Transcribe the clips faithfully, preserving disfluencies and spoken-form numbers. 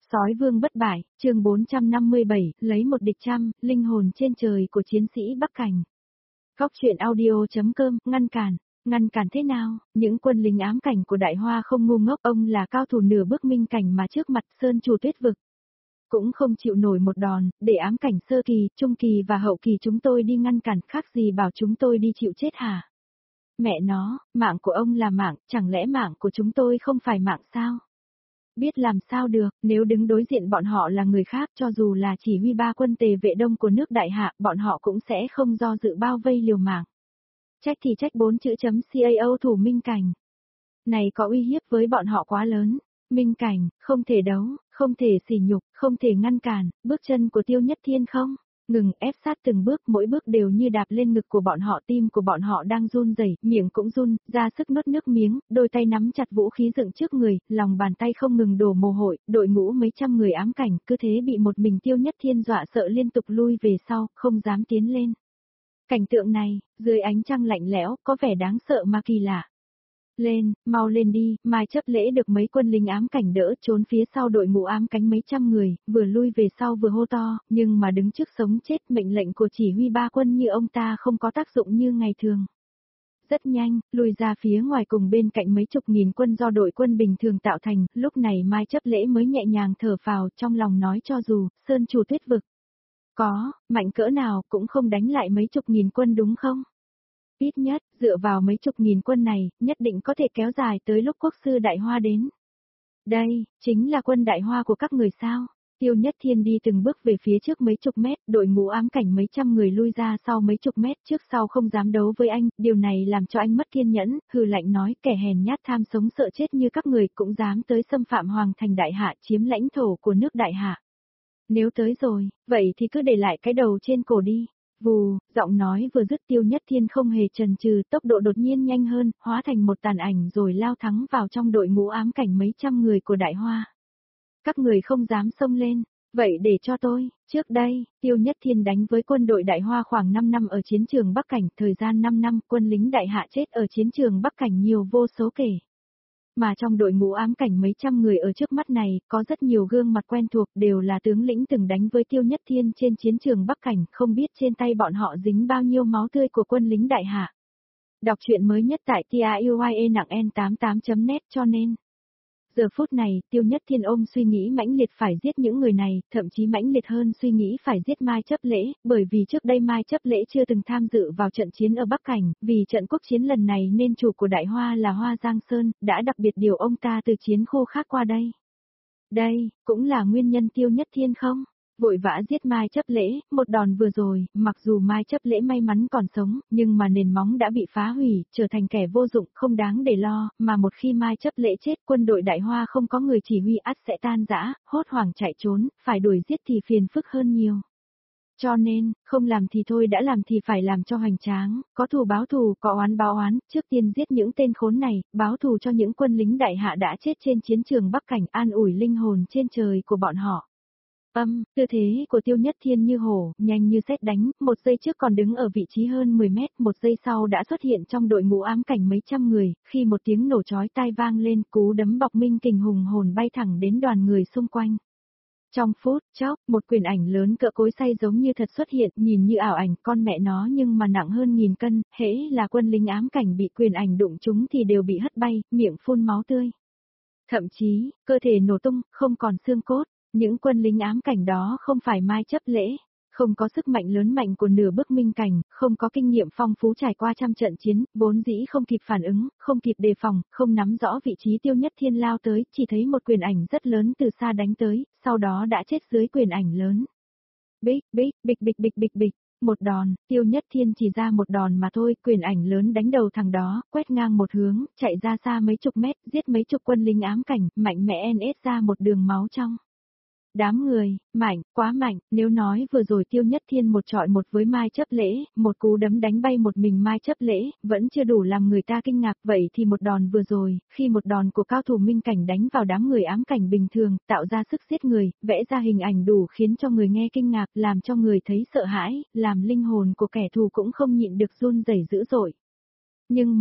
Sói vương bất bại, chương bốn trăm năm mươi bảy, lấy một địch trăm, linh hồn trên trời của chiến sĩ Bắc Cảnh. Góc truyện audio.com, ngăn cản, ngăn cản thế nào, những quân lính ám cảnh của Đại Hoa không ngu ngốc, ông là cao thủ nửa bước minh cảnh mà trước mặt Sơn Chủ Tuyết Vực. Cũng không chịu nổi một đòn, để ám cảnh sơ kỳ, trung kỳ và hậu kỳ chúng tôi đi ngăn cản, khác gì bảo chúng tôi đi chịu chết hả? Mẹ nó, mạng của ông là mạng, chẳng lẽ mạng của chúng tôi không phải mạng sao? Biết làm sao được, nếu đứng đối diện bọn họ là người khác, cho dù là chỉ huy ba quân tề vệ đông của nước Đại Hạ, bọn họ cũng sẽ không do dự bao vây liều mạng. Trách thì trách bốn chữ chấm cao thủ minh cảnh. Này có uy hiếp với bọn họ quá lớn. Minh cảnh, không thể đấu, không thể sỉ nhục, không thể ngăn cản, bước chân của Tiêu Nhất Thiên không ngừng ép sát từng bước, mỗi bước đều như đạp lên ngực của bọn họ, tim của bọn họ đang run rẩy, miệng cũng run, ra sức nuốt nước miếng, đôi tay nắm chặt vũ khí dựng trước người, lòng bàn tay không ngừng đổ mồ hôi, đội ngũ mấy trăm người ám cảnh cứ thế bị một mình Tiêu Nhất Thiên dọa sợ liên tục lui về sau, không dám tiến lên. Cảnh tượng này, dưới ánh trăng lạnh lẽo, có vẻ đáng sợ mà kỳ lạ. Lên, mau lên đi, Mai Chấp Lễ được mấy quân lính ám cảnh đỡ trốn phía sau đội ngũ ám cánh mấy trăm người, vừa lui về sau vừa hô to, nhưng mà đứng trước sống chết, mệnh lệnh của chỉ huy ba quân như ông ta không có tác dụng như ngày thường. Rất nhanh, lùi ra phía ngoài cùng bên cạnh mấy chục nghìn quân do đội quân bình thường tạo thành, lúc này Mai Chấp Lễ mới nhẹ nhàng thở phào, trong lòng nói cho dù, Sơn Chủ Tuyết Vực có, mạnh cỡ nào cũng không đánh lại mấy chục nghìn quân đúng không? Ít nhất, dựa vào mấy chục nghìn quân này, nhất định có thể kéo dài tới lúc quốc sư Đại Hoa đến. Đây, chính là quân Đại Hoa của các người sao? Tiêu Nhất Thiên đi từng bước về phía trước mấy chục mét, đội ngũ ám cảnh mấy trăm người lui ra sau mấy chục mét, trước sau không dám đấu với anh, điều này làm cho anh mất kiên nhẫn, hừ lạnh nói, kẻ hèn nhát tham sống sợ chết như các người cũng dám tới xâm phạm hoàng thành Đại Hạ, chiếm lãnh thổ của nước Đại Hạ. Nếu tới rồi, vậy thì cứ để lại cái đầu trên cổ đi. Vù, giọng nói vừa dứt, Tiêu Nhất Thiên không hề chần chừ, tốc độ đột nhiên nhanh hơn, hóa thành một tàn ảnh rồi lao thắng vào trong đội ngũ ám cảnh mấy trăm người của Đại Hoa. Các người không dám xông lên, vậy để cho tôi, trước đây, Tiêu Nhất Thiên đánh với quân đội Đại Hoa khoảng năm năm ở chiến trường Bắc Cảnh, thời gian năm năm, quân lính Đại Hạ chết ở chiến trường Bắc Cảnh nhiều vô số kể. Mà trong đội ngũ ám cảnh mấy trăm người ở trước mắt này, có rất nhiều gương mặt quen thuộc, đều là tướng lĩnh từng đánh với Tiêu Nhất Thiên trên chiến trường Bắc Cảnh, không biết trên tay bọn họ dính bao nhiêu máu tươi của quân lính Đại Hạ. Đọc truyện mới nhất tại T-I-U-I-E nặng N tám mươi tám chấm net cho nên. Giờ phút này, Tiêu Nhất Thiên ôm suy nghĩ mãnh liệt phải giết những người này, thậm chí mãnh liệt hơn suy nghĩ phải giết Mai Chấp Lễ, bởi vì trước đây Mai Chấp Lễ chưa từng tham dự vào trận chiến ở Bắc Cảnh, vì trận quốc chiến lần này nên chủ của Đại Hoa là Hoa Giang Sơn, đã đặc biệt điều ông ta từ chiến khu khác qua đây. Đây, cũng là nguyên nhân Tiêu Nhất Thiên không? Vội vã giết Mai Chấp Lễ, một đòn vừa rồi, mặc dù Mai Chấp Lễ may mắn còn sống, nhưng mà nền móng đã bị phá hủy, trở thành kẻ vô dụng, không đáng để lo, mà một khi Mai Chấp Lễ chết, quân đội Đại Hoa không có người chỉ huy ắt sẽ tan rã, hốt hoảng chạy trốn, phải đuổi giết thì phiền phức hơn nhiều. Cho nên, không làm thì thôi đã làm thì phải làm cho hoành tráng, có thù báo thù, có oán báo oán, trước tiên giết những tên khốn này, báo thù cho những quân lính Đại Hạ đã chết trên chiến trường Bắc Cảnh, an ủi linh hồn trên trời của bọn họ. Âm, tư thế của Tiêu Nhất Thiên như hổ, nhanh như sét đánh, một giây trước còn đứng ở vị trí hơn mười mét, một giây sau đã xuất hiện trong đội ngũ ám cảnh mấy trăm người, khi một tiếng nổ chói tai vang lên, cú đấm bọc minh kình hùng hồn bay thẳng đến đoàn người xung quanh. Trong phút chốc, một quyền ảnh lớn cỡ cối xay giống như thật xuất hiện, nhìn như ảo ảnh, con mẹ nó nhưng mà nặng hơn nghìn cân, hễ là quân lính ám cảnh bị quyền ảnh đụng trúng thì đều bị hất bay, miệng phun máu tươi. Thậm chí, cơ thể nổ tung, không còn xương cốt. Những quân lính ám cảnh đó không phải Mai Chấp Lễ, không có sức mạnh lớn mạnh của nửa bước minh cảnh, không có kinh nghiệm phong phú trải qua trăm trận chiến, vốn dĩ không kịp phản ứng, không kịp đề phòng, không nắm rõ vị trí Tiêu Nhất Thiên lao tới, chỉ thấy một quyền ảnh rất lớn từ xa đánh tới, sau đó đã chết dưới quyền ảnh lớn. Bích, bích, bịch bịch bịch bịch bịch. Một đòn, Tiêu Nhất Thiên chỉ ra một đòn mà thôi, quyền ảnh lớn đánh đầu thằng đó, quét ngang một hướng, chạy ra xa mấy chục mét, giết mấy chục quân lính ám cảnh, mạnh mẽ en ét ra một đường máu trong. Đám người, mạnh, quá mạnh, nếu nói vừa rồi Tiêu Nhất Thiên một trọi một với Mai Chấp Lễ, một cú đấm đánh bay một mình Mai Chấp Lễ, vẫn chưa đủ làm người ta kinh ngạc, vậy thì một đòn vừa rồi, khi một đòn của cao thủ minh cảnh đánh vào đám người ám cảnh bình thường, tạo ra sức giết người, vẽ ra hình ảnh đủ khiến cho người nghe kinh ngạc, làm cho người thấy sợ hãi, làm linh hồn của kẻ thù cũng không nhịn được run rẩy dữ dội. Nhưng mà,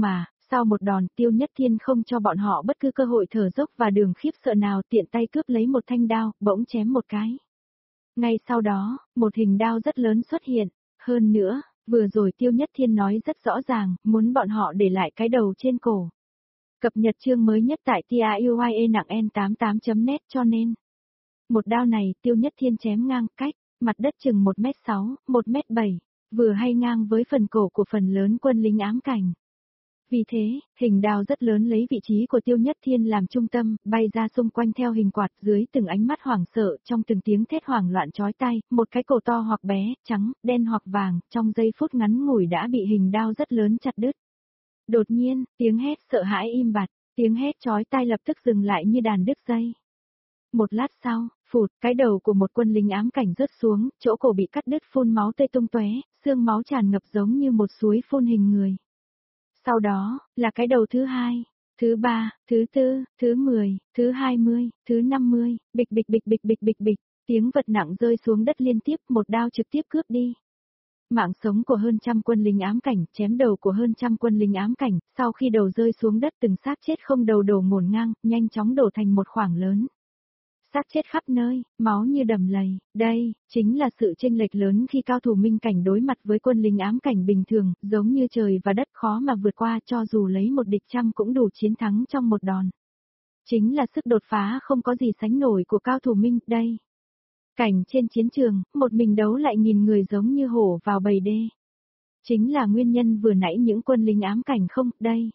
Sau một đòn, Tiêu Nhất Thiên không cho bọn họ bất cứ cơ hội thở dốc và đường khiếp sợ nào, tiện tay cướp lấy một thanh đao, bỗng chém một cái. Ngay sau đó, một hình đao rất lớn xuất hiện. Hơn nữa, vừa rồi Tiêu Nhất Thiên nói rất rõ ràng, muốn bọn họ để lại cái đầu trên cổ. Cập nhật chương mới nhất tại tiuye nặng en tám mươi tám chấm net cho nên. Một đao này Tiêu Nhất Thiên chém ngang cách, mặt đất chừng một mét sáu, một mét bảy, vừa hay ngang với phần cổ của phần lớn quân lính ám cảnh. Vì thế, hình đao rất lớn lấy vị trí của Tiêu Nhất Thiên làm trung tâm, bay ra xung quanh theo hình quạt dưới từng ánh mắt hoảng sợ, trong từng tiếng thét hoảng loạn chói tai, một cái cổ to hoặc bé, trắng, đen hoặc vàng, trong giây phút ngắn ngủi đã bị hình đao rất lớn chặt đứt. Đột nhiên, tiếng hét sợ hãi im bặt, tiếng hét chói tai lập tức dừng lại như đàn đứt dây. Một lát sau, phụt, cái đầu của một quân lính ám cảnh rớt xuống, chỗ cổ bị cắt đứt phun máu tươi tung tóe, xương máu tràn ngập giống như một suối phun hình người. Sau đó, là cái đầu thứ hai, thứ ba, thứ tư, thứ mười, thứ hai mươi, thứ năm mươi, bịch bịch bịch bịch bịch bịch bịch, tiếng vật nặng rơi xuống đất liên tiếp, một đao trực tiếp cướp đi. Mạng sống của hơn trăm quân lính ám cảnh, chém đầu của hơn trăm quân lính ám cảnh, sau khi đầu rơi xuống đất từng xác chết không đầu đổ ngổn ngang, nhanh chóng đổ thành một khoảng lớn. Xác chết khắp nơi, máu như đầm lầy, đây, chính là sự chênh lệch lớn khi cao thủ minh cảnh đối mặt với quân lính ám cảnh bình thường, giống như trời và đất khó mà vượt qua cho dù lấy một địch trăm cũng đủ chiến thắng trong một đòn. Chính là sức đột phá không có gì sánh nổi của cao thủ minh, đây. Cảnh trên chiến trường, một mình đấu lại nghìn người giống như hổ vào bầy đê. Chính là nguyên nhân vừa nãy những quân lính ám cảnh không, đây.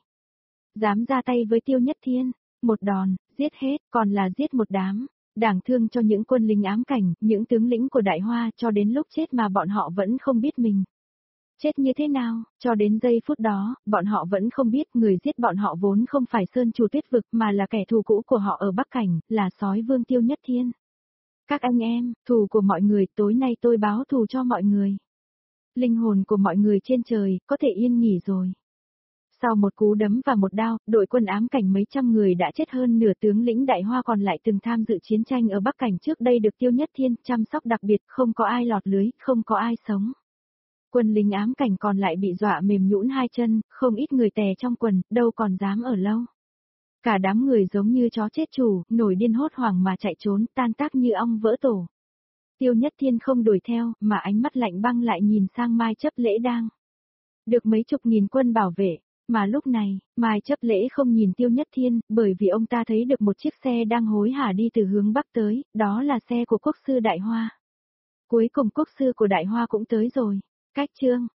Dám ra tay với Tiêu Nhất Thiên, một đòn, giết hết, còn là giết một đám. Đáng thương cho những quân lính ám cảnh, những tướng lĩnh của Đại Hoa cho đến lúc chết mà bọn họ vẫn không biết mình. Chết như thế nào, cho đến giây phút đó, bọn họ vẫn không biết người giết bọn họ vốn không phải Sơn Chủ Tuyết Vực mà là kẻ thù cũ của họ ở Bắc Cảnh, là sói vương Tiêu Nhất Thiên. Các anh em, thù của mọi người, tối nay tôi báo thù cho mọi người. Linh hồn của mọi người trên trời, có thể yên nghỉ rồi. Sau một cú đấm và một đao, đội quân ám cảnh mấy trăm người đã chết, hơn nửa tướng lĩnh Đại Hoa còn lại từng tham dự chiến tranh ở Bắc Cảnh trước đây được Tiêu Nhất Thiên chăm sóc đặc biệt, không có ai lọt lưới, không có ai sống. Quân lính ám cảnh còn lại bị dọa mềm nhũn hai chân, không ít người tè trong quần, đâu còn dám ở lâu. Cả đám người giống như chó chết chủ, nổi điên hốt hoảng mà chạy trốn, tan tác như ong vỡ tổ. Tiêu Nhất Thiên không đuổi theo, mà ánh mắt lạnh băng lại nhìn sang Mai Chấp Lễ đang được mấy chục nghìn quân bảo vệ. Mà lúc này, Mai Chấp Lễ không nhìn Tiêu Nhất Thiên, bởi vì ông ta thấy được một chiếc xe đang hối hả đi từ hướng Bắc tới, đó là xe của quốc sư Đại Hoa. Cuối cùng quốc sư của Đại Hoa cũng tới rồi. Cách chương